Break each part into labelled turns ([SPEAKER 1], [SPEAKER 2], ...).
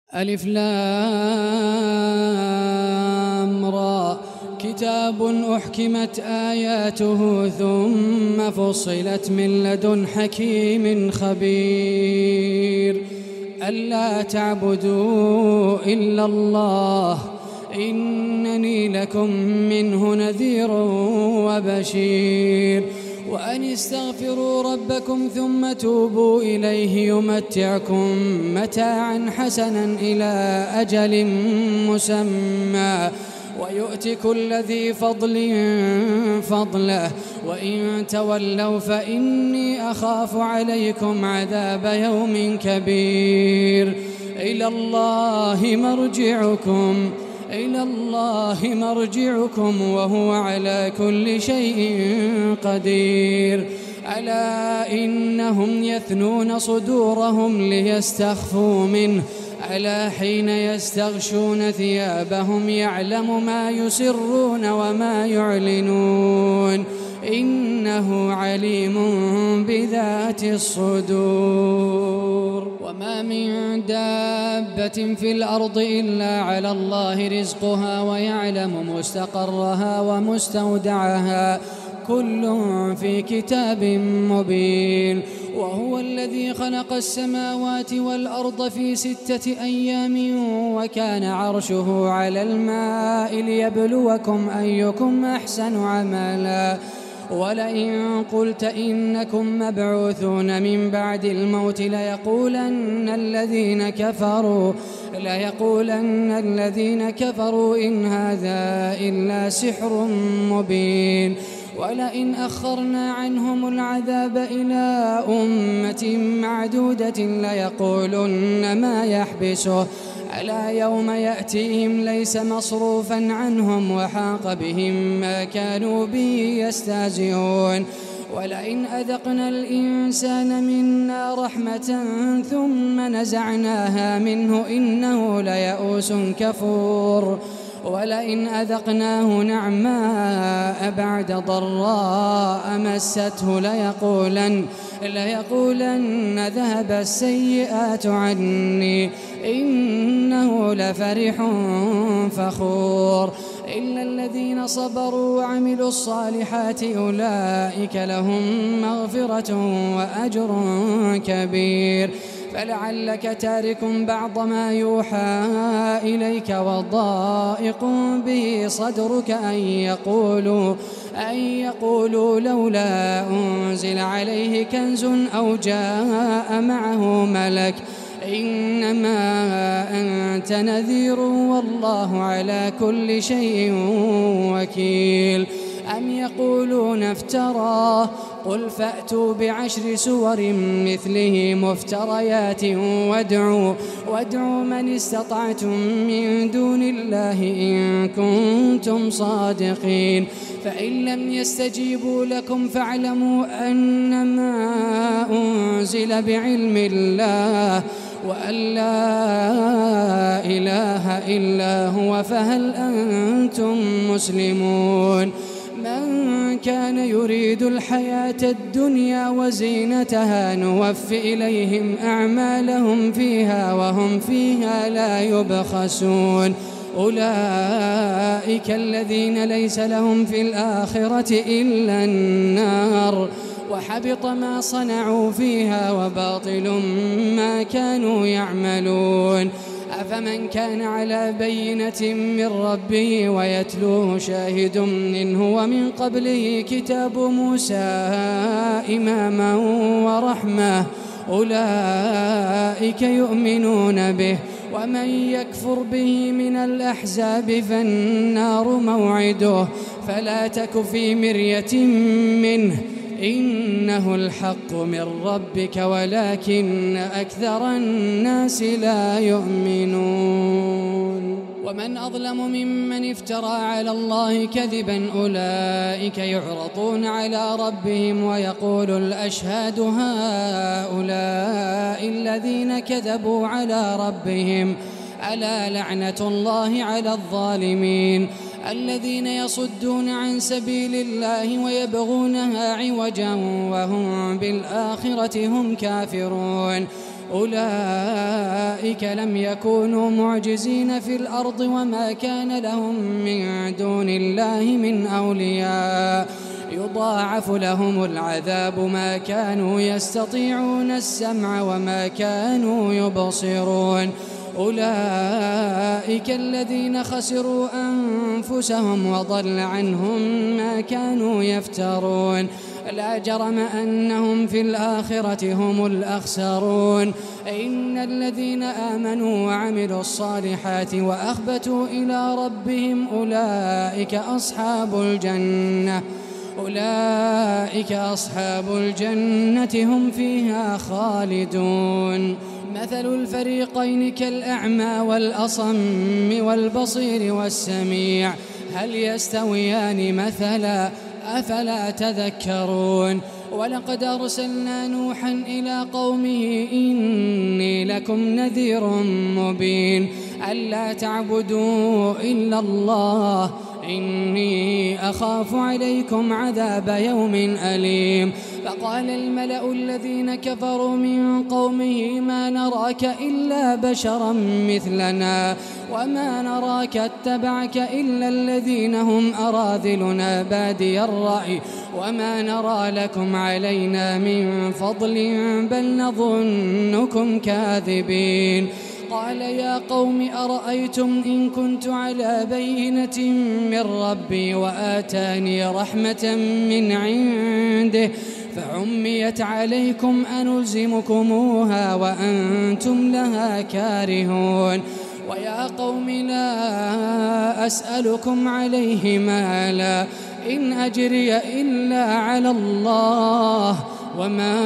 [SPEAKER 1] ألف لام را كتاب أحكمت آياته ثم فصلت من لدن حكيم خبير ألا تعبدوا إلا الله إنني لكم منه نذير وبشير وأن استغفروا ربكم ثم توبوا إليه يمتعكم متاعا حسنا إلى أجل مسمى ويؤت كل ذي فضل فضله وإن تولوا فإني أخاف عليكم عذاب يوم كبير إلى الله مرجعكم وهو على كل شيء قدير ألا إنهم يثنون صدورهم ليستخفوا منه ألا حين يستغشون ثيابهم يعلم ما يسرون وما يعلنون إنه عليم بذات الصدور وما من دابة في الأرض إلا على الله رزقها ويعلم مستقرها ومستودعها كل في كتاب مبين وهو الذي خلق السماوات والأرض في 6 أيام وكان عرشه على الماء ليبلوكم أيكم أحسن عملا ولئن قلت إنكم مبعوثون من بعد الموت ليقولن الذين كفروا إن هذا إلا سحر مبين ولئن أخرنا عنهم العذاب إلى أمة معدودة ليقولن ما يحبسه ألا يوم يأتيهم ليس مصروفا عنهم وحاق بهم ما كانوا به يستهزئون ولئن أذقنا الإنسان منا رحمة ثم نزعناها منه إنه ليئوس كفور ولئن أذقناه نعماء بعد ضراء مسته ليقولن ذهب السيئات عني إنه لفرح فخور إلا الذين صبروا وعملوا الصالحات أولئك لهم مغفرة وأجر كبير فلعلك تارك بعض ما يوحى إليك وضائق به صدرك أن يقولوا لولا أنزل عليه كنز أو جاء معه ملك إنما أنت نذير والله على كل شيء وكيل أم يقولون افتراه قل فأتوا ب10 سور مثله مفتريات وادعوا من استطعتم من دون الله إن كنتم صادقين فإن لم يستجيبوا لكم فاعلموا أنما أنزل بعلم الله وأن لا إله إلا هو فهل أنتم مسلمون من كان يريد الحياة الدنيا وزينتها نوف إليهم أعمالهم فيها وهم فيها لا يبخسون أولئك الذين ليس لهم في الآخرة إلا النار وحبط ما صنعوا فيها وباطل ما كانوا يعملون أفمن كان على بينة من ربه ويتلوه شاهد منه ومن قبله كتاب موسى إماما ورحمة أولئك يؤمنون به ومن يكفر به من الأحزاب فالنار موعده فلا تك في مرية منه إنه الحق من ربك ولكن أكثر الناس لا يؤمنون ومن أظلم ممن افترى على الله كذبا أولئك يعرضون على ربهم ويقول الأشهاد هؤلاء الذين كذبوا على ربهم ألا لعنة الله على الظالمين الذين يصدون عن سبيل الله ويبغونها عوجا وهم بالآخرة هم كافرون أولئك لم يكونوا معجزين في الأرض وما كان لهم من دون الله من أولياء يضاعف لهم العذاب ما كانوا يستطيعون السمع وما كانوا يبصرون أولئك الذين خسروا أنفسهم وضل عنهم ما كانوا يفترون لا جرم أنهم في الآخرة هم الأخسرون إن الذين آمنوا وعملوا الصالحات وأخبتوا إلى ربهم أولئك أصحاب الجنة هم فيها خالدون مثل الفريقين كالأعمى والأصم والبصير والسميع هل يستويان مثلا أفلا تذكرون ولقد أرسلنا نوحا إلى قومه إني لكم نذير مبين ألا تعبدوا إلا الله إني أخاف عليكم عذاب يوم أليم فقال الملأ الذين كفروا من قومه ما نراك إلا بشرا مثلنا وما نراك اتبعك إلا الذين هم أراذلنا بادي الرأي وما نرى لكم علينا من فضل بل نظنكم كاذبين قال يا قوم أرأيتم إن كنت على بينة من ربي وآتاني رحمة من عنده فعميت عليكم أنلزمكموها وأنتم لها كارهون ويا قوم لا أسألكم عليه مالا إن أجري إلا على الله وما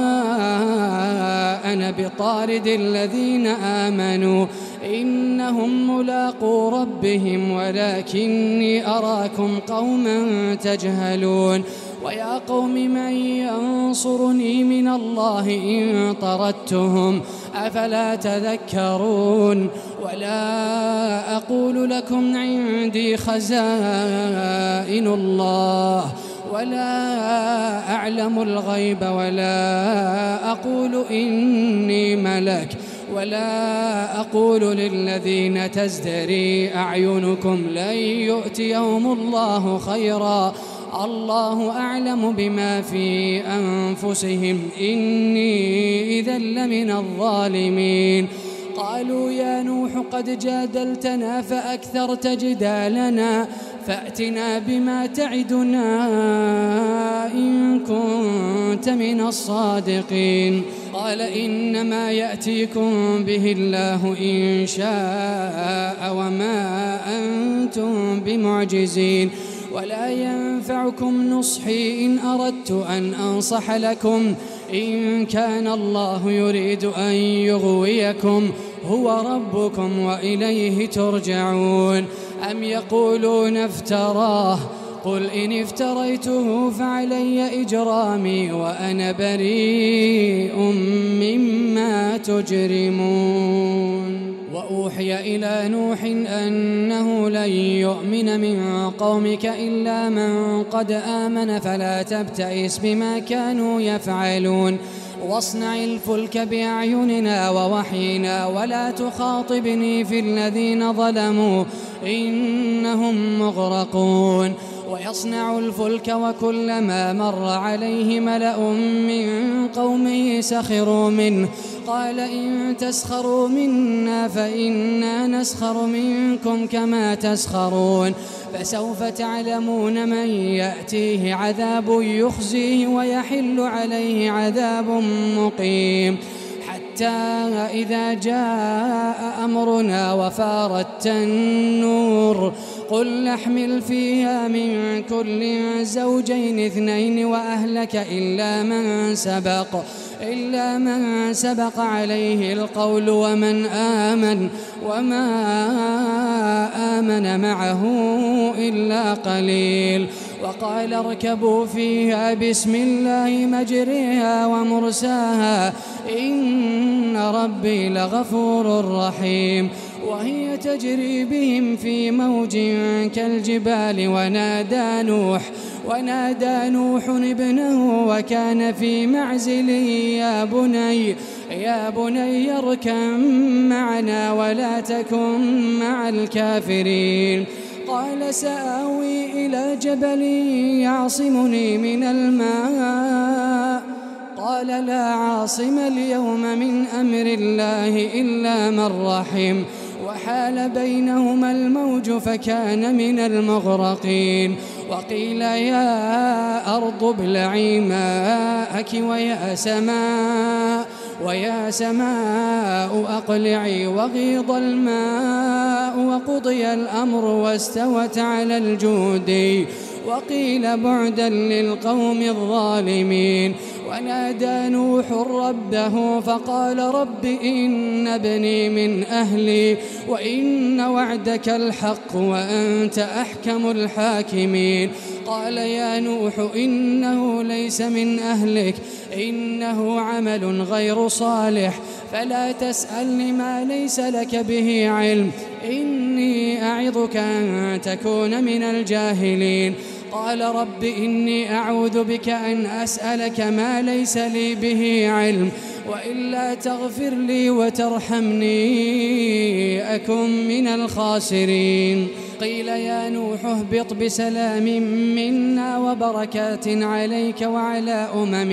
[SPEAKER 1] أنا بطارد الذين آمنوا إنهم ملاقو ربهم ولكني أراكم قوما تجهلون ويا قوم من ينصرني من الله إن طردتهم أفلا تذكرون ولا أقول لكم عندي خزائن الله ولا أعلم الغيب ولا أقول إني ملك ولا أقول للذين تزدري أعينكم لن يؤتيهم الله خيرا الله أعلم بما في أنفسهم إني إذا لمن الظالمين قالوا يا نوح قد جادلتنا فأكثرت جدالنا فأتنا بما تعدنا إن كنت من الصادقين قال إنما يأتيكم به الله إن شاء وما أنتم بمعجزين ولا ينفعكم نصحي إن أردت أن أنصح لكم إن كان الله يريد أن يغويكم هو ربكم وإليه ترجعون أم يقولون افتراه قل إن افتريته فعلي إجرامي وأنا بريء مما تجرمون وأوحي إلى نوح أنه لن يؤمن من قومك إلا من قد آمن فلا تبتئس بما كانوا يفعلون واصنع الفلك بأعيننا ووحينا ولا تخاطبني في الذين ظلموا إنهم مغرقون ويصنع الفلك وكلما مر عليه ملأ من قومه سخروا منه قال إن تسخروا منا فإنا نسخر منكم كما تسخرون فسوف تعلمون من يأتيه عذاب يخزيه ويحل عليه عذاب مقيم حتى إذا جاء أمرنا وفارت النور قل نحمل فيها من كل زوجين اثنين وأهلك إلا من سبق عليه القول ومن آمن وما آمن معه إلا قليل وقال اركبوا فيها بسم الله مجريها ومرساها إن ربي لغفور رحيم. وهي تجري بهم في موج كالجبال ونادى نوح ابنه وكان في معزل يا بني اركب معنا ولا تكن مع الكافرين. قال سآوي إلى جبل يعصمني من الماء قال لا عاصم اليوم من أمر الله إلا من رحم وحال بينهما الموج فكان من المغرقين. وقيل يا أرض ابلعي ماءك ويا سماء أقلعي وغيض الماء وقضي الأمر واستوت على الجود وقيل بعدا للقوم الظالمين. ونادى نوح ربه فقال رب إن ابني من أهلي وإن وعدك الحق وأنت أحكم الحاكمين. قال يا نوح إنه ليس من أهلك إنه عمل غير صالح فلا تسألني ما ليس لك به علم إني أعظك أن تكون من الجاهلين. قال رب إني أعوذ بك أن أسألك ما ليس لي به علم وإلا تغفر لي وترحمني أكن من الخاسرين. قيل يا نوح اهبط بسلام منا وبركات عليك وعلى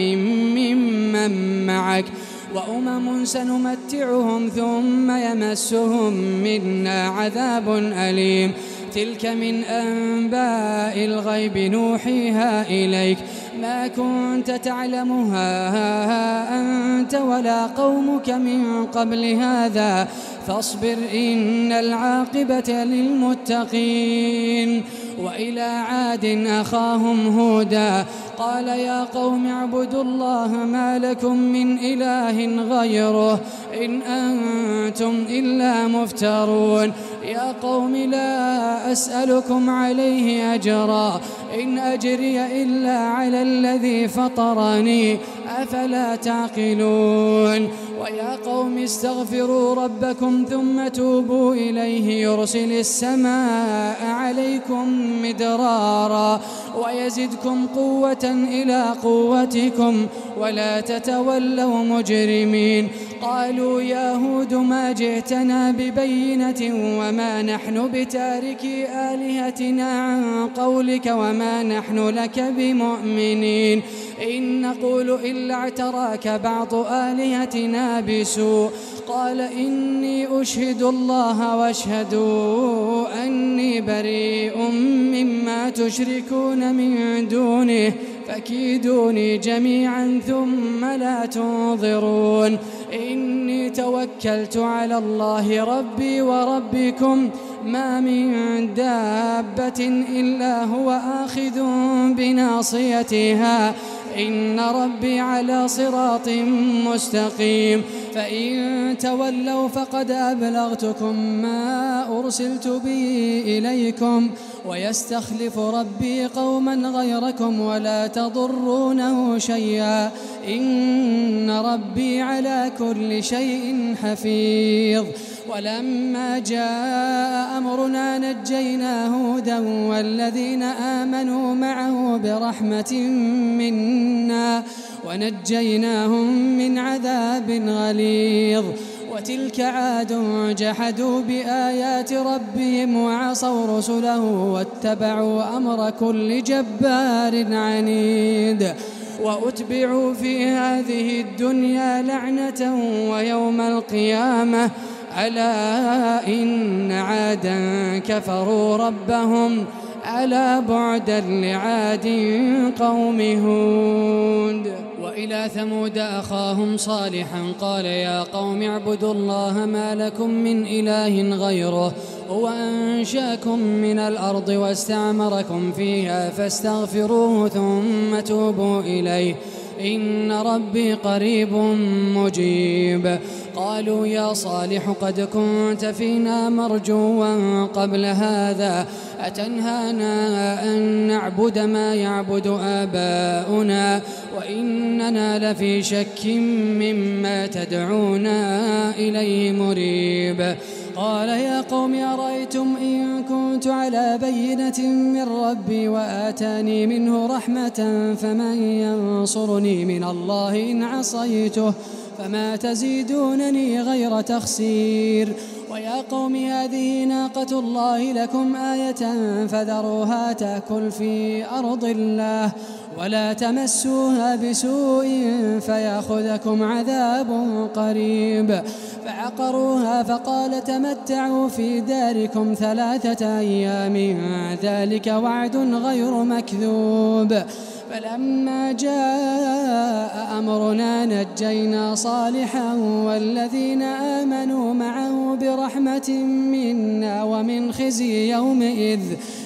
[SPEAKER 1] ممن معك وأمم سنمتعهم ثم يمسهم منا عذاب أليم. تلك من أنباء الغيب نوحيها إليك ما كنت تعلمها أنت ولا قومك من قبل هذا فاصبر إن العاقبة للمتقين. وإلى عاد أخاهم هودا قال يا قوم اعبدوا الله ما لكم من إله غيره إن أنتم إلا مفترون. يا قوم لا أسألكم عليه أجرا إن أجري إلا على الذي فطرني أفلا تعقلون. ويا قوم استغفروا ربكم ثم توبوا إليه يرسل السماء عليكم مدرارا ويزدكم قوة إلى قوتكم ولا تتولوا مجرمين. قالوا يا هود ما جئتنا ببينة وما نحن بتاركي آلهتنا عن قولك وما نحن لك بمؤمنين إن نقول إلا اعتراك بعض آلهتنا بسوء. قال إني أشهد الله واشهدوا أني بريء مما تشركون من دونه فكيدوني جميعا ثم لا تنظرون. إني توكلت على الله ربي وربكم ما من دابة إلا هو آخذ بناصيتها إن ربي على صراط مستقيم. فإن تولوا فقد أبلغتكم ما أرسلت به إليكم ويستخلف ربي قوما غيركم ولا تضرونه شيئا إن ربي على كل شيء حفيظ. ولما جاء أمرنا نجينا هودا والذين آمنوا معه برحمة منا ونجيناهم من عذاب غليظ. وتلك عاد جحدوا بآيات ربهم وعصوا رسله واتبعوا أمر كل جبار عنيد. وأتبعوا في هذه الدنيا لعنة ويوم القيامة ألا إن عادا كفروا ربهم ألا بعدا لعاد قوم هود. وإلى ثمود أخاهم صالحا قال يا قوم اعبدوا الله ما لكم من إله غيره هو أنشاكم من الأرض واستعمركم فيها فاستغفروه ثم توبوا إليه إن ربي قريب مجيب. قالوا يا صالح قد كنت فينا مرجوا قبل هذا، أتنهانا أن نعبد ما يعبد آباؤنا وإننا لفي شك مما تدعونا إليه مريب. قال يا قوم أرأيتم إن كنت على بينة من ربي وآتاني منه رحمة فمن ينصرني من الله إن عصيته فما تزيدونني غير تخسير. ويا قوم هذه ناقة الله لكم آية فذروها تأكل في أرض الله ولا تمسوها بسوء فيأخذكم عذاب قريب. فعقروها فقال تمتعوا في داركم 3 أيام ذلك وعد غير مكذوب. فلما جاء أمرنا نجينا صالحا والذين آمنوا معه برحمة منا ومن خزي يومئذ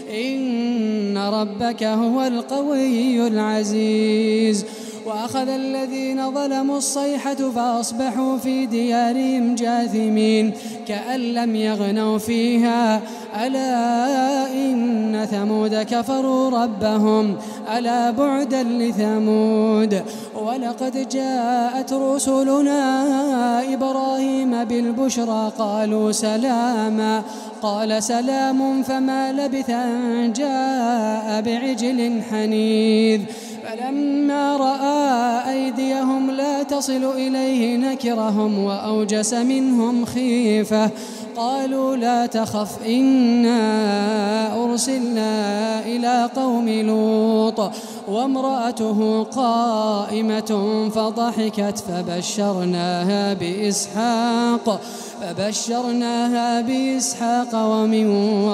[SPEAKER 1] إن ربك هو القوي العزيز. وأخذ الذين ظلموا الصيحة فأصبحوا في ديارهم جاثمين كأن لم يغنوا فيها ألا إن ثمود كفروا ربهم ألا بعدا لثمود. ولقد جاءت رسلنا إبراهيم بالبشرى قالوا سلاما قال سلام فما لبث أن جاء بعجل حنيذ. فلما رأى أيديهم لا تصل إليه نكرهم وأوجس منهم خيفة قالوا لا تخف إنا أرسلنا إلى قوم لوط وامرأته قائمة فضحكت فبشرناها بإسحاق ومن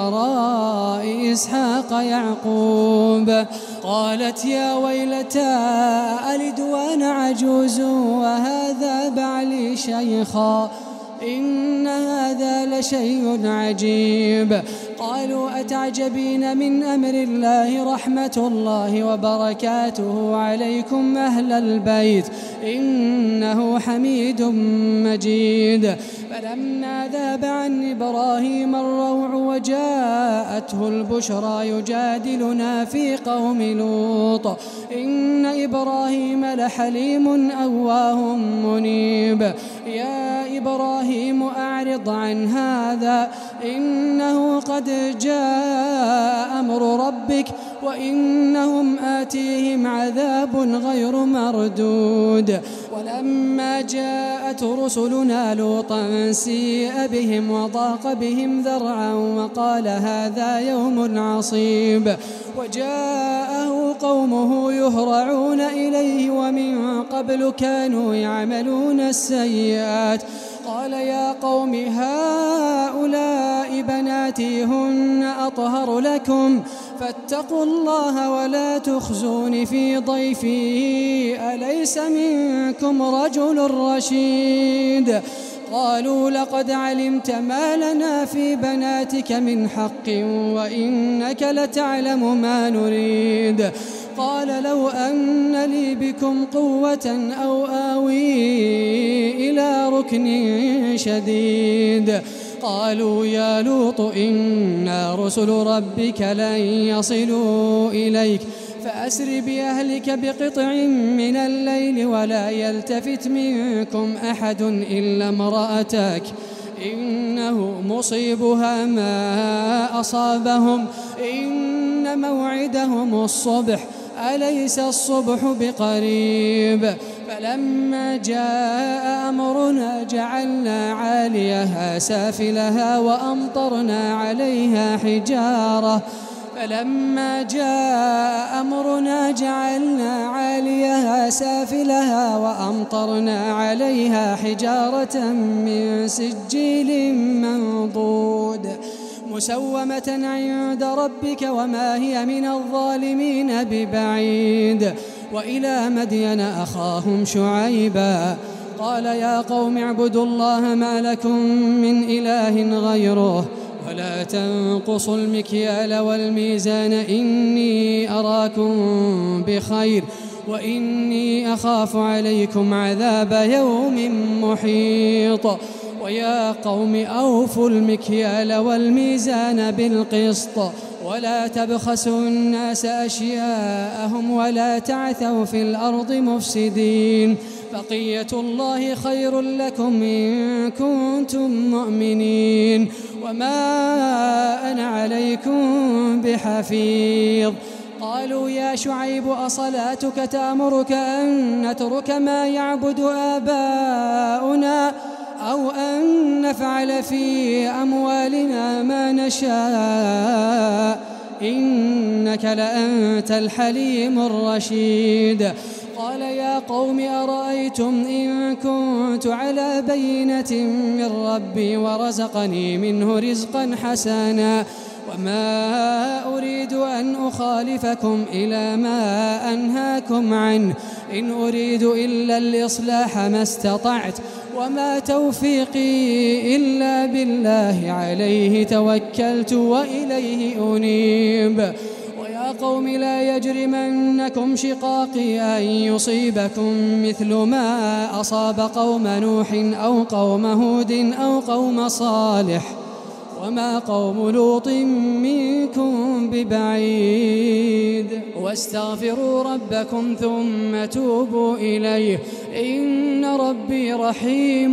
[SPEAKER 1] وراء إسحاق يعقوب. قالت يا ويلتى ألد وأنا عجوز وهذا بعلي شيخا إن هذا لشيء عجيب. قالوا أتعجبين من أمر الله رحمة الله وبركاته عليكم أهل البيت إنه حميد مجيد. فلما ذاب عن إبراهيم الروع وجاءته البشرى يجادلنا في قوم لوط إن إبراهيم لحليم أواه منيب. يا إبراهيم أعرض عن هذا إنه قد جاء أمر ربك وإنهم آتيهم عذاب غير مردود. ولما جاءت رسلنا لوطا سيء بهم وضاق بهم ذرعا وقال هذا يوم عصيب. وجاءه قومه يهرعون إليه ومن قبل كانوا يعملون السيئات. قال يا قوم هؤلاء بناتي هن أطهر لكم فاتقوا الله ولا تخزون في ضيفي أليس منكم رجل رشيد. قالوا لقد علمت ما لنا في بناتك من حق وإنك لتعلم ما نريد. قال لو أن لي بكم قوة أو آوي إلى ركن شديد. قالوا يا لوط إنا رسل ربك لن يصلوا إليك فأسر بأهلك بقطع من الليل ولا يلتفت منكم أحد إلا امرأتك إنه مصيبها ما أصابهم إن موعدهم الصبح أليس الصبح بقريب. فلما جاء أمرنا جعلنا عاليها سافلها وأمطرنا عليها حجارة فلما جاء أمرنا جعلنا عاليها سافلها وأمطرنا عليها حجارة من سجيل منضود مسومة عند ربك وما هي من الظالمين ببعيد. وإلى مدين أخاهم شعيبا قال يا قوم اعبدوا الله ما لكم من إله غيره ولا تنقصوا المكيال والميزان إني أراكم بخير وإني أخاف عليكم عذاب يوم محيط. ويا قوم أوفوا المكيال والميزان بالقسط ولا تبخسوا الناس أشياءهم ولا تعثوا في الأرض مفسدين. بقية الله خير لكم إن كنتم مؤمنين وما أنا عليكم بحفيظ. قالوا يا شعيب أصلاتك تأمرك أن نترك ما يعبد آباؤنا أو أن نفعل في أموالنا ما نشاء إنك لأنت الحليم الرشيد. قال يا قوم أرأيتم إن كنت على بينة من ربي ورزقني منه رزقا حسنا وما أريد أن أخالفكم إلى ما أنهاكم عنه إن أريد إلا الإصلاح ما استطعت وما توفيقي إلا بالله عليه توكلت وإليه أنيب. ويا قوم لا يجرمنكم شقاقي أن يصيبكم مثل ما أصاب قوم نوح أو قوم هود أو قوم صالح وما قوم لوط منكم ببعيد. واستغفروا ربكم ثم توبوا إليه إن ربي رحيم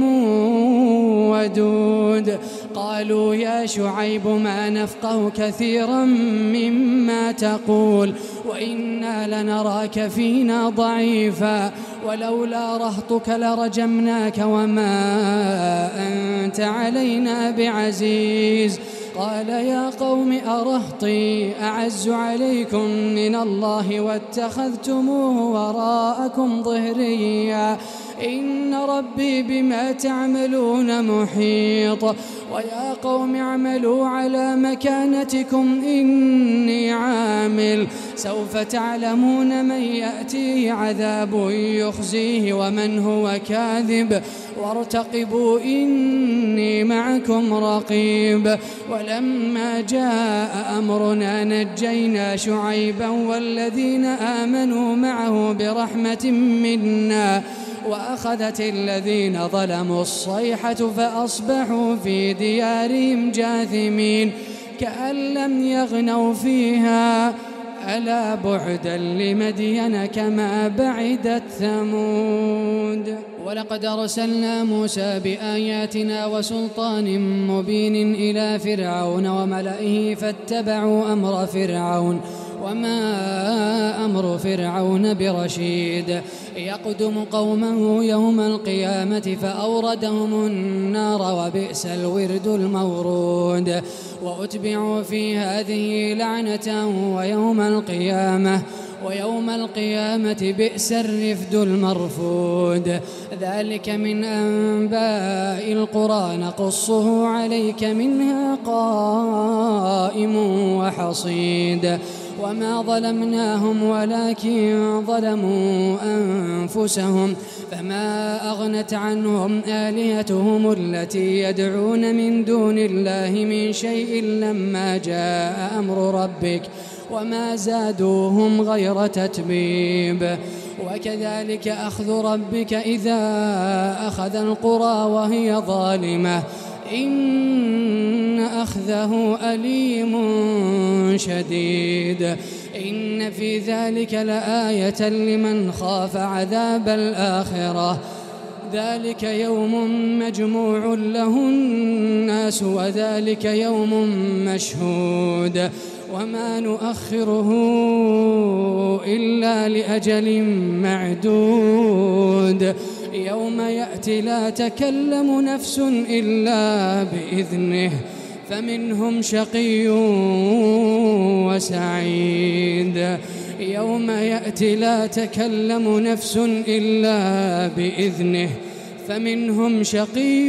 [SPEAKER 1] ودود. قالوا يا شعيب ما نفقه كثيرا مما تقول وإنا لنراك فينا ضعيفا ولولا رهطك لرجمناك وما أنت علينا بعزيز. قال يا قوم أرهطي أعز عليكم من الله واتخذتموه وراءكم ظهريا إن ربي بما تعملون محيط. ويا قوم اعملوا على مكانتكم إني عامل سوف تعلمون من يأتيه عذاب يخزيه ومن هو كاذب وارتقبوا إني معكم رقيب. ولما جاء أمرنا نجينا شعيبا والذين آمنوا معه برحمة منا وأخذت الذين ظلموا الصيحة فأصبحوا في ديارهم جاثمين كأن لم يغنوا فيها ألا بعدا لمدين كما بعدت ثمود. ولقد أرسلنا موسى بآياتنا وسلطان مبين إلى فرعون وملئه فاتبعوا أمر فرعون وما أمر فرعون برشيد. يقدم قومه يوم القيامة فأوردهم النار وبئس الورد المورود. وأتبعوا في هذه لعنة ويوم القيامة بئس الرفد المرفود. ذلك من أنباء القرى نقصه عليك منها قائم وحصيد. وما ظلمناهم ولكن ظلموا أنفسهم فما أغنت عنهم آلهتهم التي يدعون من دون الله من شيء لما جاء أمر ربك وما زادوهم غير تتبيب. وكذلك أخذ ربك إذا أخذ القرى وهي ظالمة إن أخذه أليم شديد. إن في ذلك لآية لمن خاف عذاب الآخرة. ذلك يوم مجموع له الناس وذلك يوم مشهود وما نؤخره إلا لأجل معدود. يوم يأتي لا تكلم نفس إلا بإذنه فمنهم شقي وسعيد. يوم يأتي لا تكلم نفس إلا بإذنه فمنهم شقي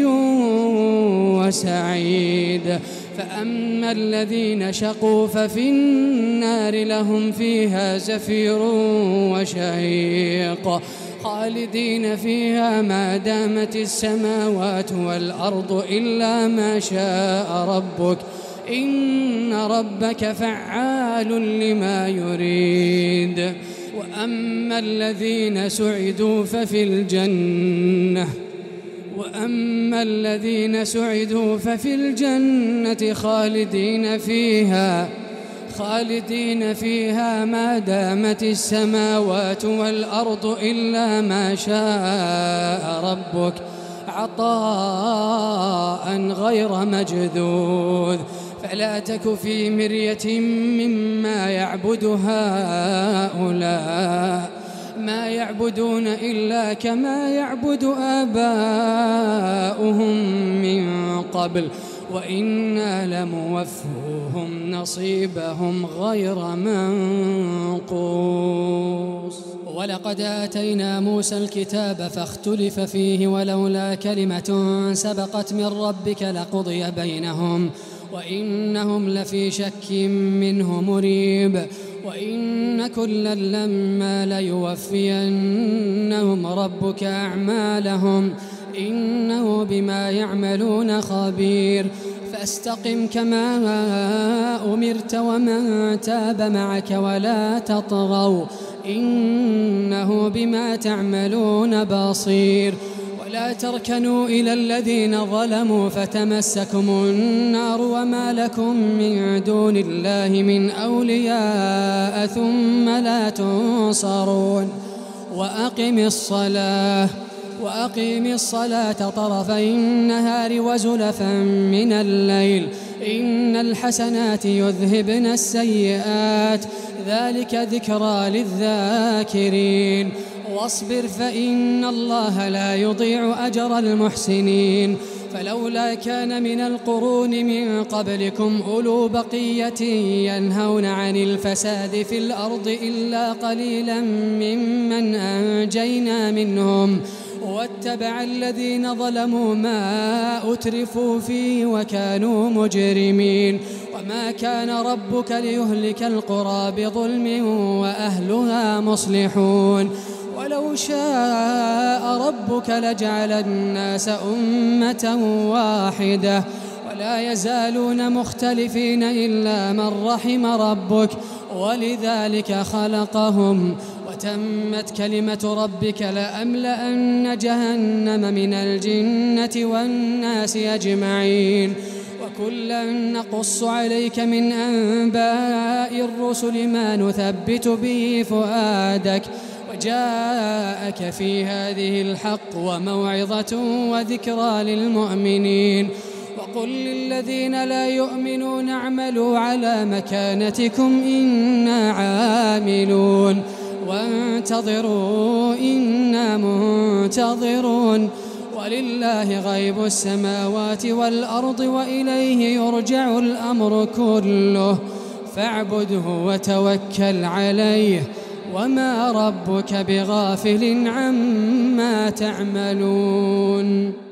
[SPEAKER 1] وسعيد. فأما الذين شقوا ففي النار لهم فيها زفير وشهيق خالدين فيها ما دامت السماوات والأرض إلا ما شاء ربك إن ربك فعال لما يريد. وأما الذين سعدوا ففي الجنة خالدين فيها ما دامت السماوات والأرض إلا ما شاء ربك عطاء غير مجذوذ. فلا تك في مرية مما يعبد هؤلاء، ما يعبدون إلا كما يعبد آباؤهم من قبل، وإنا لموفوهم نصيبهم غير منقوص. ولقد آتينا موسى الكتاب فاختلف فيه، ولولا كلمة سبقت من ربك لقضي بينهم وإنهم لفي شك منه مريب. وإن كلا لما ليوفينهم ربك أعمالهم إنه بما يعملون خبير. فاستقم كما أمرت ومن تاب معك ولا تطغوا إنه بما تعملون بصير. ولا تركنوا إلى الذين ظلموا فتمسكم النار وما لكم من دون الله من أولياء ثم لا تنصرون. وأقم الصلاة طرفي النهار وزلفا من الليل إن الحسنات يذهبن السيئات ذلك ذكرى للذاكرين. واصبر فإن الله لا يضيع أجر المحسنين. فلولا كان من القرون من قبلكم أولو بقية ينهون عن الفساد في الأرض إلا قليلا ممن أنجينا منهم واتبع الذين ظلموا ما أترفوا فيه وكانوا مجرمين. وما كان ربك ليهلك القرى بظلم وأهلها مصلحون. ولو شاء ربك لجعل الناس أمة واحدة ولا يزالون مختلفين إلا من رحم ربك ولذلك خلقهم. وتمت كلمة ربك لأملأن جهنم من الجنة والناس أجمعين. وكلا نقص عليك من أنباء الرسل ما نثبت به فؤادك وجاءك في هذه الحق وموعظة وذكرى للمؤمنين. وقل للذين لا يؤمنون اعملوا على مكانتكم إنا عاملون وانتظروا إنا منتظرون. ولله غيب السماوات والأرض وإليه يرجع الأمر كله فاعبده وتوكل عليه وما ربك بغافل عما تعملون.